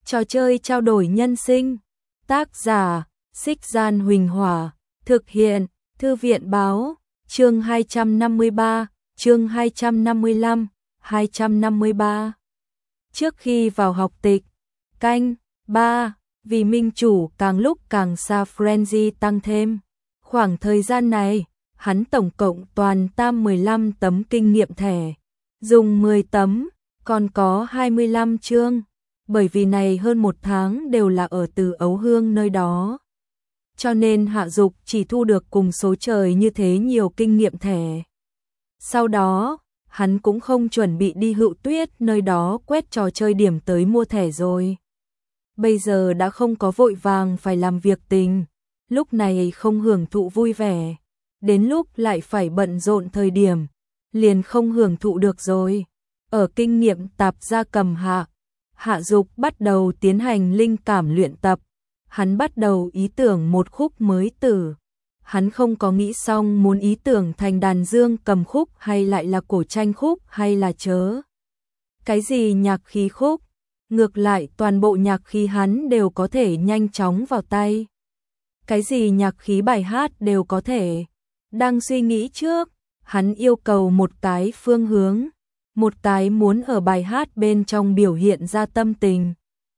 Trò chơi trao đổi nhân sinh. Tác giả: Xích Gian Huỳnh Hỏa. Thực hiện: Thư viện Báo. Chương 253, chương 255, 253. Trước khi vào học tịch. Canh 3. Vì minh chủ càng lúc càng xa frenzy tăng thêm. Khoảng thời gian này, hắn tổng cộng toàn tam 15 tấm kinh nghiệm thẻ. Dùng 10 tấm, còn có 25 chương. Bởi vì này hơn một tháng đều là ở Từ Ấu Hương nơi đó. Cho nên Hạ Dục chỉ thu được cùng số trời như thế nhiều kinh nghiệm thẻ. Sau đó, hắn cũng không chuẩn bị đi Hựu Tuyết nơi đó quét trò chơi điểm tới mua thẻ rồi. Bây giờ đã không có vội vàng phải làm việc tình, lúc này không hưởng thụ vui vẻ, đến lúc lại phải bận rộn thời điểm, liền không hưởng thụ được rồi. Ở kinh nghiệm tạp gia cầm Hạ Dục bắt đầu tiến hành linh cảm luyện tập. Hắn bắt đầu ý tưởng một khúc mới tử. Hắn không có nghĩ xong muốn ý tưởng thành đàn dương cầm khúc hay lại là cổ tranh khúc hay là chớ cái gì nhạc khí khúc. Ngược lại toàn bộ nhạc khí hắn đều có thể nhanh chóng vào tay. Cái gì nhạc khí bài hát đều có thể. Đang suy nghĩ trước, hắn yêu cầu một cái phương hướng, một cái muốn ở bài hát bên trong biểu hiện ra tâm tình.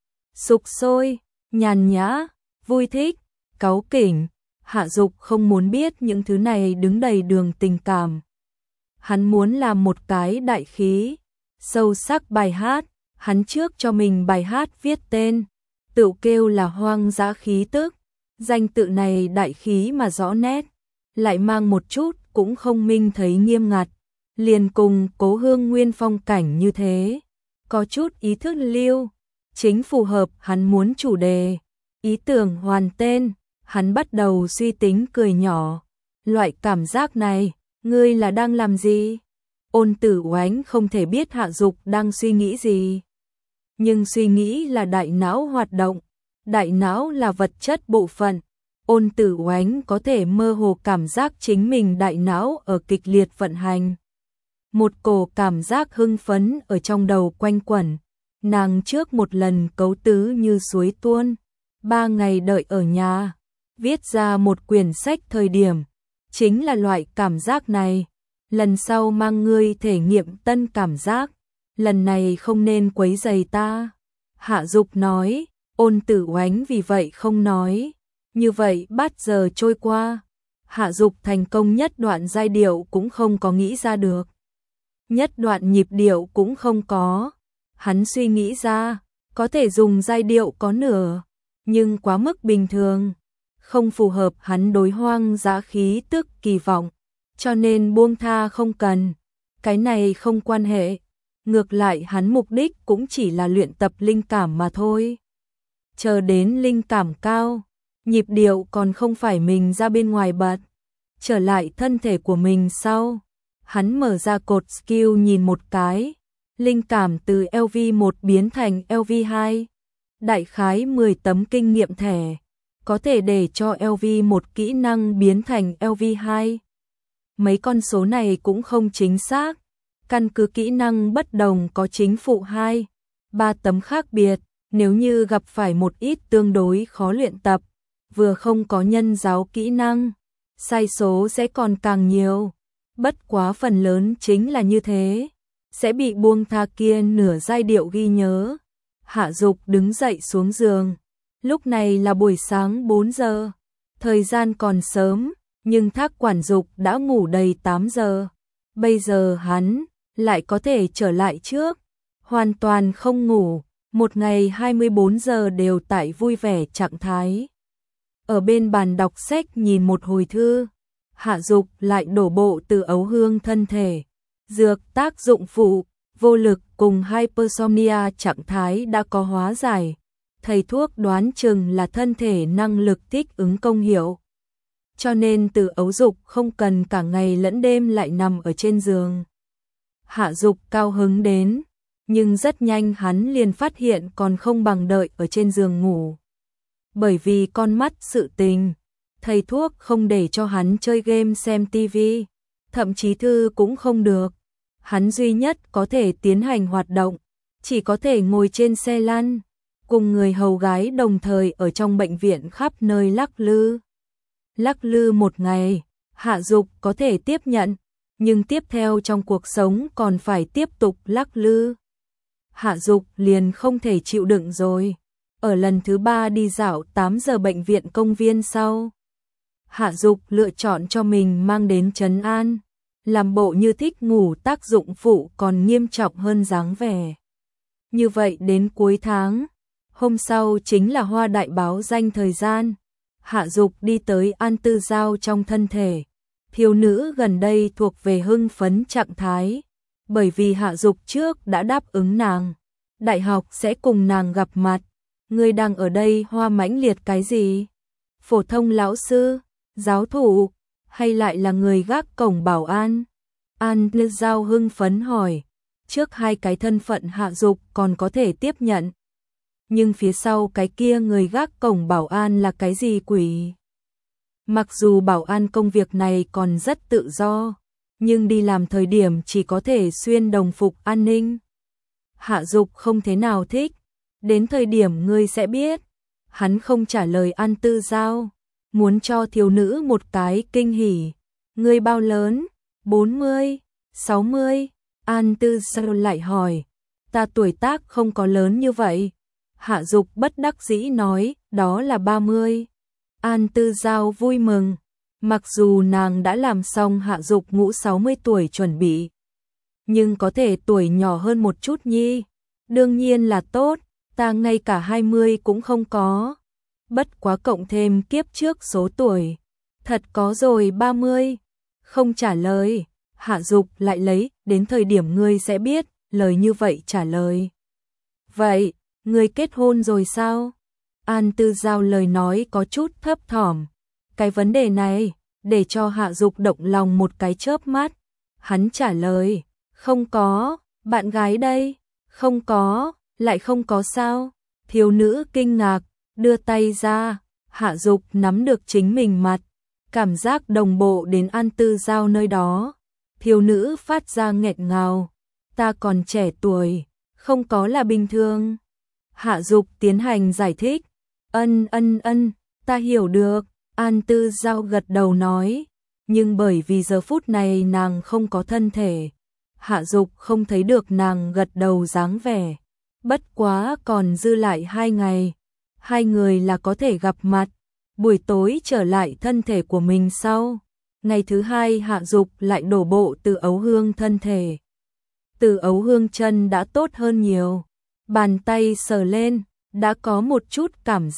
Sục sôi, nhàn nhã, vui thích, cáu kỉnh. Hạ Dục không muốn biết những thứ này đứng đầy đường tình cảm. Hắn muốn làm một cái đại khí, sâu sắc bài hát. Hắn trước cho mình bài hát viết tên, tự kêu là Hoang Dã Khí Tức. Danh tự này đại khí mà rõ nét, lại mang một chút cũng không minh thấy nghiêm ngặt, liền cùng Cố Hương Nguyên phong cảnh như thế, có chút ý thức lưu, chính phù hợp hắn muốn chủ đề. Ý tưởng hoàn tên, hắn bắt đầu suy tính cười nhỏ. Loại cảm giác này, ngươi là đang làm gì? Ôn Tử Oánh không thể biết Hạ Dục đang suy nghĩ gì. Nhưng suy nghĩ là đại não hoạt động, đại não là vật chất bộ phận. Ôn Tử Oánh có thể mơ hồ cảm giác chính mình đại não ở kịch liệt vận hành. Một cổ cảm giác hưng phấn ở trong đầu quanh quẩn. Nàng trước một lần cấu tứ như suối tuôn, 3 ngày đợi ở nhà, viết ra một quyển sách thời điểm, chính là loại cảm giác này. Lần sau mang ngươi thể nghiệm tân cảm giác, lần này không nên quấy rầy ta. Hạ Dục nói. Ôn Tử Oánh vì vậy không nói. Như vậy 3 giờ trôi qua, Hạ Dục thành công nhất đoạn giai điệu cũng không có nghĩ ra được, nhất đoạn nhịp điệu cũng không có. Hắn suy nghĩ ra, có thể dùng giai điệu có nửa, nhưng quá mức bình thường, không phù hợp hắn đối Hoang Dã Khí Tức kỳ vọng, cho nên buông tha không cần. Cái này không quan hệ, ngược lại hắn mục đích cũng chỉ là luyện tập linh cảm mà thôi. Chờ đến linh cảm cao, nhịp điệu còn không phải mình ra bên ngoài bật, trở lại thân thể của mình sau. Hắn mở ra cột skill nhìn một cái, linh cảm từ LV1 biến thành LV2. Đại khái 10 tấm kinh nghiệm thẻ, có thể để cho LV1 kỹ năng biến thành LV2. Mấy con số này cũng không chính xác, căn cứ kỹ năng bất đồng có chính phụ 2, 3 tấm khác biệt. Nếu như gặp phải một ít tương đối khó luyện tập, vừa không có nhân giáo kỹ năng, sai số sẽ còn càng nhiều. Bất quá phần lớn chính là như thế, sẽ bị buông tha kia nửa giai điệu ghi nhớ. Hạ Dục đứng dậy xuống giường. Lúc này là buổi sáng 4 giờ, thời gian còn sớm, nhưng Thác Quản Dục đã ngủ đầy 8 giờ. Bây giờ hắn lại có thể trở lại trước, hoàn toàn không ngủ. Một ngày 24 giờ đều tại vui vẻ trạng thái. Ở bên bàn đọc sách nhìn một hồi thư, Hạ Dục lại đổ bộ Từ Ấu Hương thân thể. Dược tác dụng phụ, vô lực cùng hypersomnia trạng thái đã có hóa giải. Thầy thuốc đoán chừng là thân thể năng lực thích ứng công hiệu. Cho nên Từ Ấu Dục không cần cả ngày lẫn đêm lại nằm ở trên giường. Hạ Dục cao hứng đến. Nhưng rất nhanh hắn liền phát hiện còn không bằng đợi ở trên giường ngủ. Bởi vì con mắt sự tình, thầy thuốc không để cho hắn chơi game xem tivi, thậm chí thư cũng không được. Hắn duy nhất có thể tiến hành hoạt động, chỉ có thể ngồi trên xe lăn. cùng người hầu gái đồng thời ở trong bệnh viện khắp nơi lắc lư. Lắc lư một ngày, Hạ Dục có thể tiếp nhận, nhưng tiếp theo trong cuộc sống còn phải tiếp tục lắc lư. Hạ Dục liền không thể chịu đựng rồi. Ở lần thứ 3 đi dạo 8 giờ bệnh viện công viên sau, Hạ Dục lựa chọn cho mình mang đến trấn an, làm bộ như thích ngủ, tác dụng phụ còn nghiêm trọng hơn dáng vẻ. Như vậy đến cuối tháng, hôm sau chính là Hoa Đại báo danh thời gian, Hạ Dục đi tới An Tư Giao trong thân thể. Thiếu nữ gần đây thuộc về hưng phấn trạng thái, bởi vì Hạ Dục trước đã đáp ứng nàng, đại học sẽ cùng nàng gặp mặt. Ngươi đang ở đây hoa mãnh liệt cái gì? Phổ thông lão sư, giáo thủ, hay lại là người gác cổng bảo an? An Tư Giao hưng phấn hỏi, trước hai cái thân phận Hạ Dục còn có thể tiếp nhận. Nhưng phía sau cái kia người gác cổng bảo an là cái gì quỷ? Mặc dù bảo an công việc này còn rất tự do, nhưng đi làm thời điểm chỉ có thể xuyên đồng phục an ninh. Hạ Dục không thế nào thích, đến thời điểm ngươi sẽ biết. Hắn không trả lời An Tư Giao, muốn cho thiếu nữ một cái kinh hỉ. Ngươi bao lớn? 40, 60? An Tư Giao lại hỏi, ta tuổi tác không có lớn như vậy. Hạ Dục bất đắc dĩ nói, đó là 30. An Tư Giao vui mừng, mặc dù nàng đã làm xong Hạ Dục ngũ 60 tuổi chuẩn bị, nhưng có thể tuổi nhỏ hơn một chút nhi, đương nhiên là tốt, ta ngay cả 20 cũng không có. Bất quá cộng thêm kiếp trước số tuổi, thật có rồi 30. Không trả lời, Hạ Dục lại lấy, đến thời điểm ngươi sẽ biết, lời như vậy trả lời. Vậy, ngươi kết hôn rồi sao? An Tư Giao lời nói có chút thấp thỏm. Cái vấn đề này, để cho Hạ Dục động lòng một cái chớp mắt. Hắn trả lời, không có, bạn gái đây, không có, lại không có sao? Thiếu nữ kinh ngạc, đưa tay ra, Hạ Dục nắm được chính mình mặt, cảm giác đồng bộ đến An Tư Giao nơi đó. Thiếu nữ phát ra nghẹn ngào, ta còn trẻ tuổi, không có là bình thường. Hạ Dục tiến hành giải thích, ân, ta hiểu được, An Tư Giao gật đầu nói, nhưng bởi vì giờ phút này nàng không có thân thể, Hạ Dục không thấy được nàng gật đầu dáng vẻ. Bất quá còn dư lại 2 ngày, hai người là có thể gặp mặt, buổi tối trở lại thân thể của mình sau. Ngày thứ 2 Hạ Dục lại đổ bộ Từ Ấu Hương thân thể. Từ Ấu Hương chân đã tốt hơn nhiều, bàn tay sờ lên, đã có một chút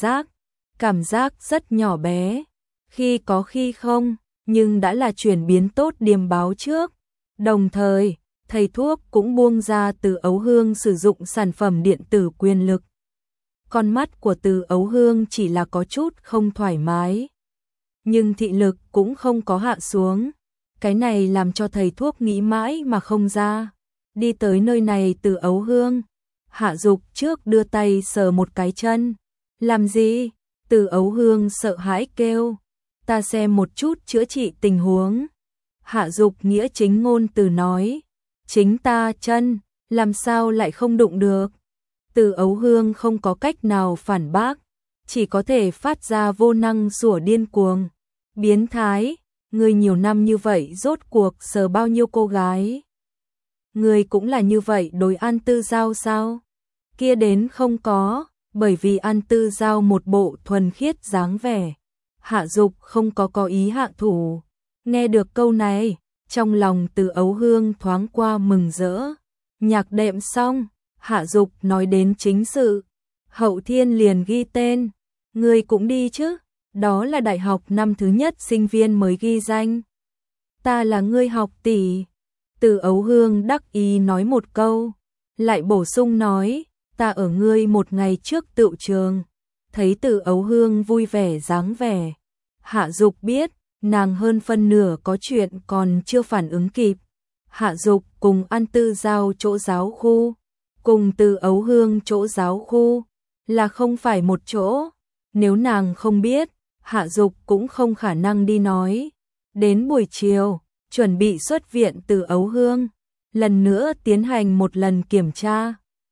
cảm giác rất nhỏ bé, khi có khi không, nhưng đã là chuyển biến tốt điềm báo trước. Đồng thời, thầy thuốc cũng buông ra Từ Ấu Hương sử dụng sản phẩm điện tử quyền lực. Con mắt của Từ Ấu Hương chỉ là có chút không thoải mái, nhưng thị lực cũng không có hạ xuống. Cái này làm cho thầy thuốc nghĩ mãi mà không ra. Đi tới nơi này Từ Ấu Hương, Hạ Dục trước đưa tay sờ một cái chân. Làm gì? Từ Ấu Hương sợ hãi kêu, ta xem một chút chữa trị tình huống. Hạ Dục nghĩa chính ngôn từ nói, chính ta chân, làm sao lại không đụng được? Từ Ấu Hương không có cách nào phản bác, chỉ có thể phát ra vô năng sủa điên cuồng. Biến thái, ngươi nhiều năm như vậy rốt cuộc sờ bao nhiêu cô gái? Ngươi cũng là như vậy đối An Tư Giao sao? Kia đến không có, bởi vì An Tư Giao một bộ thuần khiết dáng vẻ. Hạ Dục không có ý hạ thủ. Nghe được câu này, trong lòng Từ Ấu Hương thoáng qua mừng rỡ. Nhạc đệm xong, Hạ Dục nói đến chính sự. Hậu Thiên liền ghi tên, ngươi cũng đi chứ? Đó là đại học năm thứ nhất sinh viên mới ghi danh. Ta là ngươi học tỷ. Từ Ấu Hương đắc ý nói một câu, lại bổ sung nói, ta ở ngươi một ngày trước tựu trường. Thấy Từ Ấu Hương vui vẻ dáng vẻ, Hạ Dục biết, nàng hơn phân nửa có chuyện còn chưa phản ứng kịp. Hạ Dục cùng An Tư Giao chỗ giáo khu, cùng Từ Ấu Hương chỗ giáo khu, là không phải một chỗ. Nếu nàng không biết, Hạ Dục cũng không khả năng đi nói. Đến buổi chiều, chuẩn bị xuất viện Từ Ấu Hương, lần nữa tiến hành một lần kiểm tra.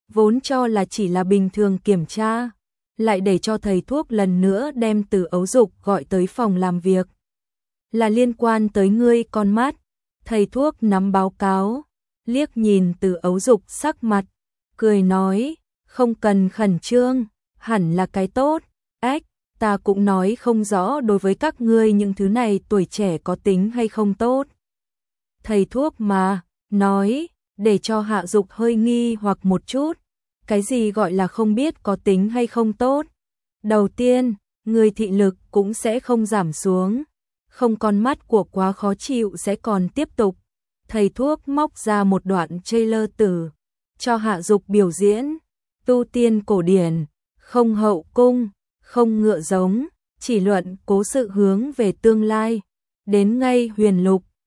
vốn cho là chỉ là bình thường kiểm tra, lại để cho thầy thuốc lần nữa đem Từ Ấu Dục gọi tới phòng làm việc. Là liên quan tới ngươi con mắt. Thầy thuốc nắm báo cáo, liếc nhìn Từ Ấu Dục sắc mặt, cười nói, không cần khẩn trương, hẳn là cái tốt. Ách, ta cũng nói không rõ đối với các ngươi những thứ này tuổi trẻ có tính hay không tốt. Thầy thuốc mà, nói, để cho Hạ Dục hơi nghi hoặc một chút. Cái gì gọi là không biết có tính hay không tốt? Đầu tiên, người thị lực cũng sẽ không giảm xuống. Không con mắt của quá khó chịu sẽ còn tiếp tục. Thầy thuốc móc ra một đoạn trailer tử, cho Hạ Dục biểu diễn. Tu tiên cổ điển, không hậu cung, không ngựa giống, chỉ luận cố sự hướng về tương lai. Đến ngay huyền lục,